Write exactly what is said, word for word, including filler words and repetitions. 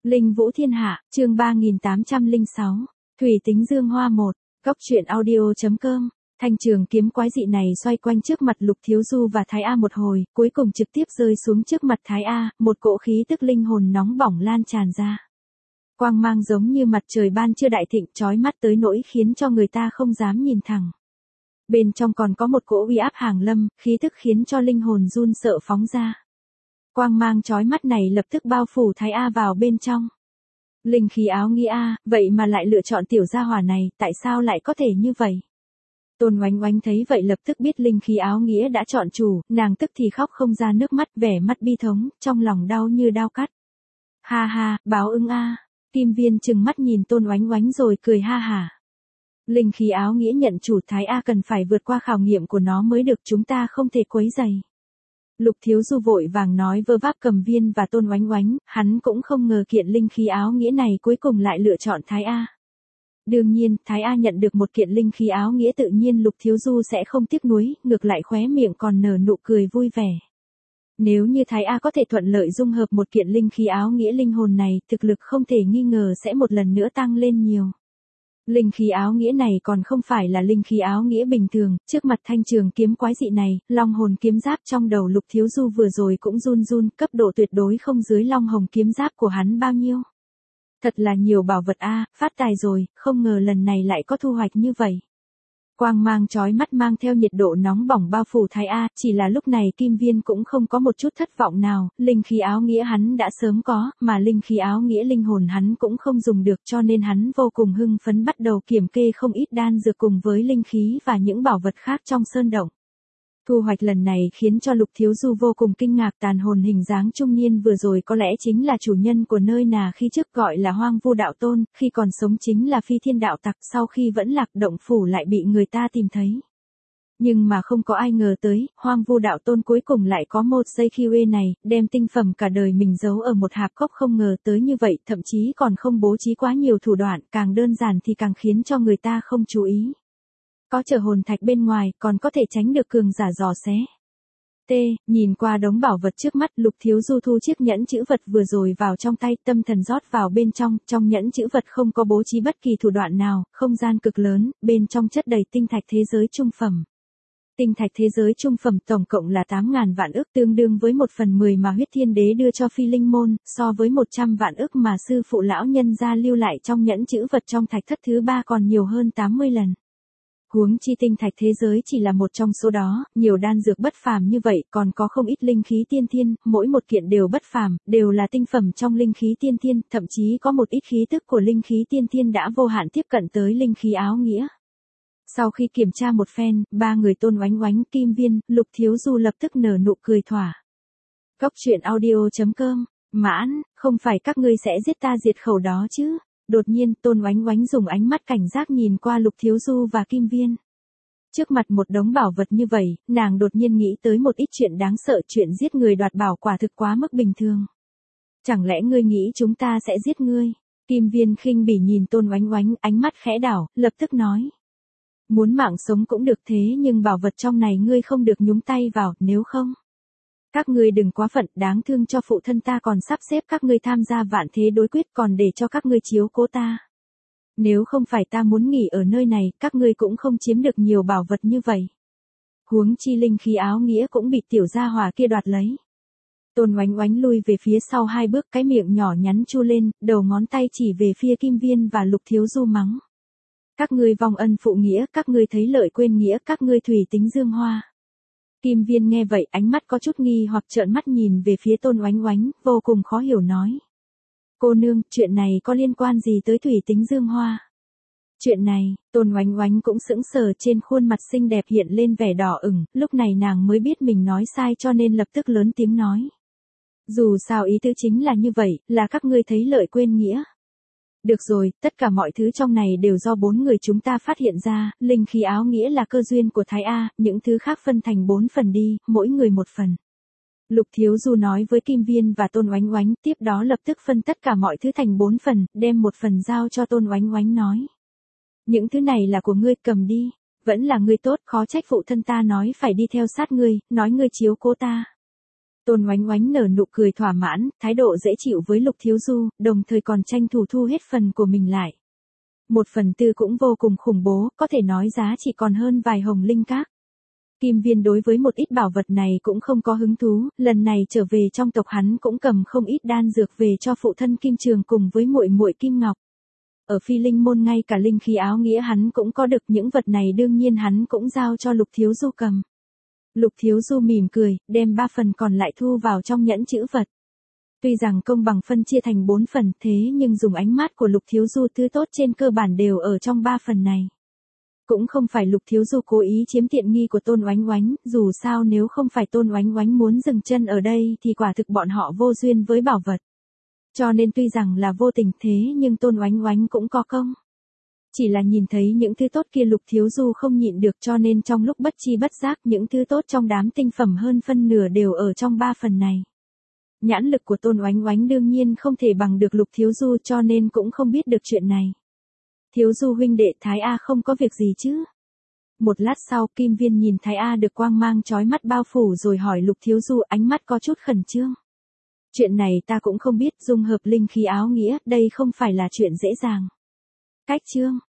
Linh Vũ Thiên Hạ, chương ba nghìn tám trăm lẻ sáu, Thủy Tính Dương Hoa một, Góc truyện audio.com. Thanh trường kiếm quái dị này xoay quanh trước mặt Lục Thiếu Du và Thái A một hồi, cuối cùng trực tiếp rơi xuống trước mặt Thái A, một cỗ khí tức linh hồn nóng bỏng lan tràn ra. Quang mang giống như mặt trời ban trưa đại thịnh, chói mắt tới nỗi khiến cho người ta không dám nhìn thẳng. Bên trong còn có một cỗ uy áp hàng lâm, khí tức khiến cho linh hồn run sợ phóng ra. Quang mang chói mắt này lập tức bao phủ Thái A vào bên trong. Linh khí áo nghĩa A, vậy mà lại lựa chọn tiểu gia hỏa này, tại sao lại có thể như vậy? Tôn Oánh Oánh thấy vậy lập tức biết linh khí áo nghĩa đã chọn chủ, nàng tức thì khóc không ra nước mắt, vẻ mặt bi thống, trong lòng đau như đao cắt. Ha ha, báo ứng A. Kim Viên trừng mắt nhìn Tôn Oánh Oánh rồi cười ha hả. Linh khí áo nghĩa nhận chủ, Thái A cần phải vượt qua khảo nghiệm của nó mới được, chúng ta không thể quấy rầy. Lục Thiếu Du vội vàng nói vơ váp Cầm Viên và Tôn Oánh Oánh, hắn cũng không ngờ kiện linh khí áo nghĩa này cuối cùng lại lựa chọn Thái A. Đương nhiên, Thái A nhận được một kiện linh khí áo nghĩa tự nhiên Lục Thiếu Du sẽ không tiếc nuối, ngược lại khóe miệng còn nở nụ cười vui vẻ. Nếu như Thái A có thể thuận lợi dung hợp một kiện linh khí áo nghĩa linh hồn này, thực lực không thể nghi ngờ sẽ một lần nữa tăng lên nhiều. Linh khí áo nghĩa này còn không phải là linh khí áo nghĩa bình thường, trước mặt thanh trường kiếm quái dị này, long hồn kiếm giáp trong đầu Lục Thiếu Du vừa rồi cũng run run, cấp độ tuyệt đối không dưới long hồn kiếm giáp của hắn bao nhiêu. Thật là nhiều bảo vật a, phát tài rồi, không ngờ lần này lại có thu hoạch như vậy. Quang mang chói mắt mang theo nhiệt độ nóng bỏng bao phủ Thái A, chỉ là lúc này Kim Viên cũng không có một chút thất vọng nào, linh khí áo nghĩa hắn đã sớm có, mà linh khí áo nghĩa linh hồn hắn cũng không dùng được, cho nên hắn vô cùng hưng phấn bắt đầu kiểm kê không ít đan dược cùng với linh khí và những bảo vật khác trong sơn động. Thu hoạch lần này khiến cho Lục Thiếu Du vô cùng kinh ngạc, tàn hồn hình dáng trung niên vừa rồi có lẽ chính là chủ nhân của nơi nà khi trước gọi là Hoang Vu Đạo Tôn, khi còn sống chính là Phi Thiên Đạo Tặc, sau khi vẫn lạc động phủ lại bị người ta tìm thấy. Nhưng mà không có ai ngờ tới, Hoang Vu Đạo Tôn cuối cùng lại có một giây Q E này, đem tinh phẩm cả đời mình giấu ở một hạp cốc, không ngờ tới như vậy, thậm chí còn không bố trí quá nhiều thủ đoạn, càng đơn giản thì càng khiến cho người ta không chú ý. Có trở hồn thạch bên ngoài, còn có thể tránh được cường giả dò xé. T, nhìn qua đống bảo vật trước mắt, Lục Thiếu Du thu chiếc nhẫn chữ vật vừa rồi vào trong tay, tâm thần rót vào bên trong, trong nhẫn chữ vật không có bố trí bất kỳ thủ đoạn nào, không gian cực lớn, bên trong chất đầy tinh thạch thế giới trung phẩm. Tinh thạch thế giới trung phẩm tổng cộng là tám ngàn vạn ức, tương đương với một phần mười mà huyết thiên đế đưa cho Phi Linh Môn, so với một trăm vạn ức mà sư phụ lão nhân gia lưu lại trong nhẫn chữ vật trong thạch thất thứ ba còn nhiều hơn tám mươi lần. Huống chi tinh thạch thế giới chỉ là một trong số đó, nhiều đan dược bất phàm như vậy, còn có không ít linh khí tiên thiên, mỗi một kiện đều bất phàm, đều là tinh phẩm trong linh khí tiên thiên, thậm chí có một ít khí tức của linh khí tiên thiên đã vô hạn tiếp cận tới linh khí áo nghĩa. Sau khi kiểm tra một phen, ba người Tôn Oánh Oánh, Kim Viên, Lục Thiếu Du lập tức nở nụ cười thỏa. Góc truyện audio.com, mãn, không phải các ngươi sẽ giết ta diệt khẩu đó chứ? Đột nhiên, Tôn Oánh Oánh dùng ánh mắt cảnh giác nhìn qua Lục Thiếu Du và Kim Viên. Trước mặt một đống bảo vật như vậy, nàng đột nhiên nghĩ tới một ít chuyện đáng sợ, chuyện giết người đoạt bảo quả thực quá mức bình thường. Chẳng lẽ ngươi nghĩ chúng ta sẽ giết ngươi? Kim Viên khinh bỉ nhìn Tôn Oánh Oánh, ánh mắt khẽ đảo, lập tức nói. Muốn mạng sống cũng được, thế nhưng bảo vật trong này ngươi không được nhúng tay vào, nếu không. Các ngươi đừng quá phận, đáng thương cho phụ thân ta còn sắp xếp các ngươi tham gia vạn thế đối quyết, còn để cho các ngươi chiếu cố ta. Nếu không phải ta muốn nghỉ ở nơi này, các ngươi cũng không chiếm được nhiều bảo vật như vậy. Huống chi linh khí áo nghĩa cũng bị tiểu gia hỏa kia đoạt lấy. Tôn Oánh Oánh lui về phía sau hai bước, cái miệng nhỏ nhắn chu lên, đầu ngón tay chỉ về phía Kim Viên và Lục Thiếu Du mắng. Các ngươi vong ân phụ nghĩa, các ngươi thấy lợi quên nghĩa, các ngươi thủy tính dương hoa. Kim Viên nghe vậy, ánh mắt có chút nghi hoặc trợn mắt nhìn về phía Tôn Oánh Oánh, vô cùng khó hiểu nói. Cô nương, chuyện này có liên quan gì tới thủy tính dương hoa? Chuyện này, Tôn Oánh Oánh cũng sững sờ, trên khuôn mặt xinh đẹp hiện lên vẻ đỏ ửng, lúc này nàng mới biết mình nói sai cho nên lập tức lớn tiếng nói. Dù sao ý tứ chính là như vậy, là các ngươi thấy lợi quên nghĩa. Được rồi, tất cả mọi thứ trong này đều do bốn người chúng ta phát hiện ra, linh khí áo nghĩa là cơ duyên của Thái A, những thứ khác phân thành bốn phần đi, mỗi người một phần. Lục Thiếu Du nói với Kim Viên và Tôn Oánh Oánh, tiếp đó lập tức phân tất cả mọi thứ thành bốn phần, đem một phần giao cho Tôn Oánh Oánh nói. Những thứ này là của ngươi, cầm đi, vẫn là ngươi tốt, khó trách phụ thân ta nói phải đi theo sát ngươi, nói ngươi chiếu cố ta. Tôn Oánh Oánh nở nụ cười thỏa mãn, thái độ dễ chịu với Lục Thiếu Du, đồng thời còn tranh thủ thu hết phần của mình lại. Một phần tư cũng vô cùng khủng bố, có thể nói giá chỉ còn hơn vài hồng linh các. Kim Viên đối với một ít bảo vật này cũng không có hứng thú, lần này trở về trong tộc hắn cũng cầm không ít đan dược về cho phụ thân Kim Trường cùng với muội muội Kim Ngọc. Ở Phi Linh môn ngay cả linh khí áo nghĩa hắn cũng có được, những vật này đương nhiên hắn cũng giao cho Lục Thiếu Du cầm. Lục Thiếu Du mỉm cười, đem ba phần còn lại thu vào trong nhẫn chữ vật. Tuy rằng công bằng phân chia thành bốn phần thế nhưng dùng ánh mắt của Lục Thiếu Du thứ tốt trên cơ bản đều ở trong ba phần này. Cũng không phải Lục Thiếu Du cố ý chiếm tiện nghi của Tôn Oánh Oánh, dù sao nếu không phải Tôn Oánh Oánh muốn dừng chân ở đây thì quả thực bọn họ vô duyên với bảo vật. Cho nên tuy rằng là vô tình thế nhưng Tôn Oánh Oánh cũng có công. Chỉ là nhìn thấy những thứ tốt kia Lục Thiếu Du không nhịn được, cho nên trong lúc bất chi bất giác những thứ tốt trong đám tinh phẩm hơn phân nửa đều ở trong ba phần này. Nhãn lực của Tôn Oánh Oánh đương nhiên không thể bằng được Lục Thiếu Du, cho nên cũng không biết được chuyện này. Thiếu Du huynh đệ, Thái A không có việc gì chứ? Một lát sau Kim Viên nhìn Thái A được quang mang chói mắt bao phủ rồi hỏi Lục Thiếu Du, ánh mắt có chút khẩn trương. Chuyện này ta cũng không biết, dung hợp linh khí áo nghĩa, đây không phải là chuyện dễ dàng. Cách chương